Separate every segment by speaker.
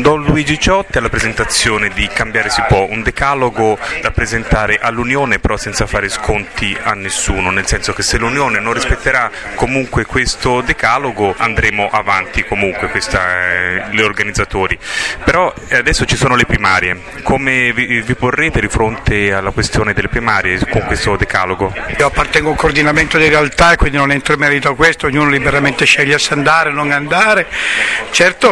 Speaker 1: Don Luigi Ciotti alla presentazione di Cambiare si può, un decalogo da presentare all'Unione però senza fare sconti a nessuno, nel senso che se l'Unione non rispetterà comunque questo decalogo andremo avanti comunque, gli organizzatori. Però adesso ci sono le primarie, come vi porrete di fronte alla questione delle primarie con questo decalogo?
Speaker 2: Io appartengo a un coordinamento di realtà e quindi non entro in merito a questo, ognuno liberamente sceglie se andare o non andare. Certo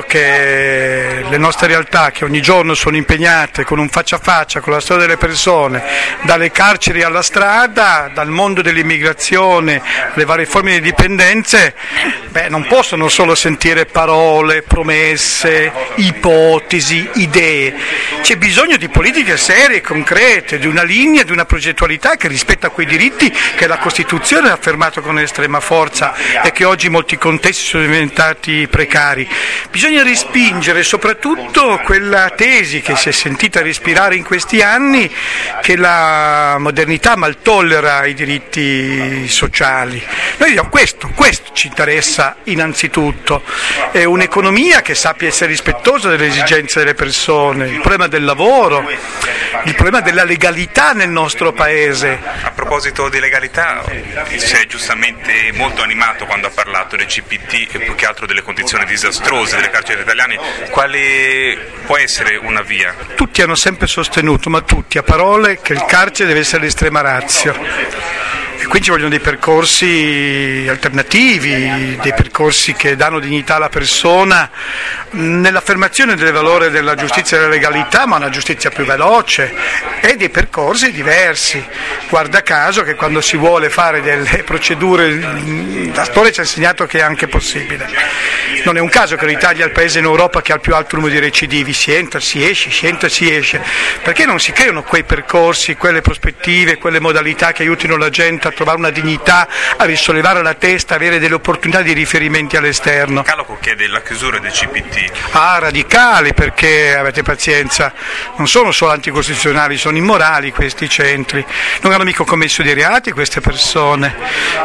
Speaker 2: che le nostre realtà che ogni giorno sono impegnate con un faccia a faccia con la storia delle persone, dalle carceri alla strada, dal mondo dell'immigrazione alle varie forme di dipendenze, non possono solo sentire parole, promesse, ipotesi, idee. C'è bisogno di politiche serie, concrete, di una linea, di una progettualità che rispetta quei diritti che la Costituzione ha affermato con estrema forza e che oggi in molti contesti sono diventati precari. Bisogna respingere soprattutto quella tesi che si è sentita respirare in questi anni, che la modernità maltollera i diritti sociali. Noi diciamo questo ci interessa innanzitutto, è un'economia che sappia essere rispettosa delle esigenze delle persone, il problema del lavoro, il problema della legalità nel nostro paese.
Speaker 1: A proposito di legalità, si è giustamente molto animato quando ha parlato del CPT e più che altro delle condizioni disastrose delle carceri italiane. Quale può essere una via?
Speaker 2: Tutti hanno sempre sostenuto, ma tutti a parole, che il carcere deve essere l'estrema ratio. E quindi ci vogliono dei percorsi alternativi, dei percorsi che danno dignità alla persona nell'affermazione del valore della giustizia e della legalità, ma una giustizia più veloce, e dei percorsi diversi. Guarda caso che quando si vuole fare delle procedure, la storia ci ha insegnato che è anche possibile. Non è un caso che l'Italia è il paese in Europa che ha il più alto numero di recidivi, si entra, si esce, si entra, si esce. Perché non si creano quei percorsi, quelle prospettive, quelle modalità che aiutino la gente a trovare una dignità, a risollevare la testa, avere delle opportunità di riferimenti all'esterno?
Speaker 1: Il decalogo chiede la chiusura del CPT.
Speaker 2: Radicali, perché avete pazienza, non sono solo anticostituzionali, sono immorali questi centri, non hanno mica commesso dei reati queste persone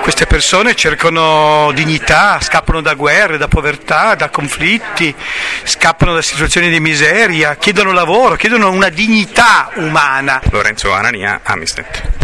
Speaker 2: cercano dignità, scappano da guerre, da povertà, da conflitti, scappano da situazioni di miseria, chiedono lavoro, chiedono una dignità umana.
Speaker 1: Lorenzo Anania, Amisnet.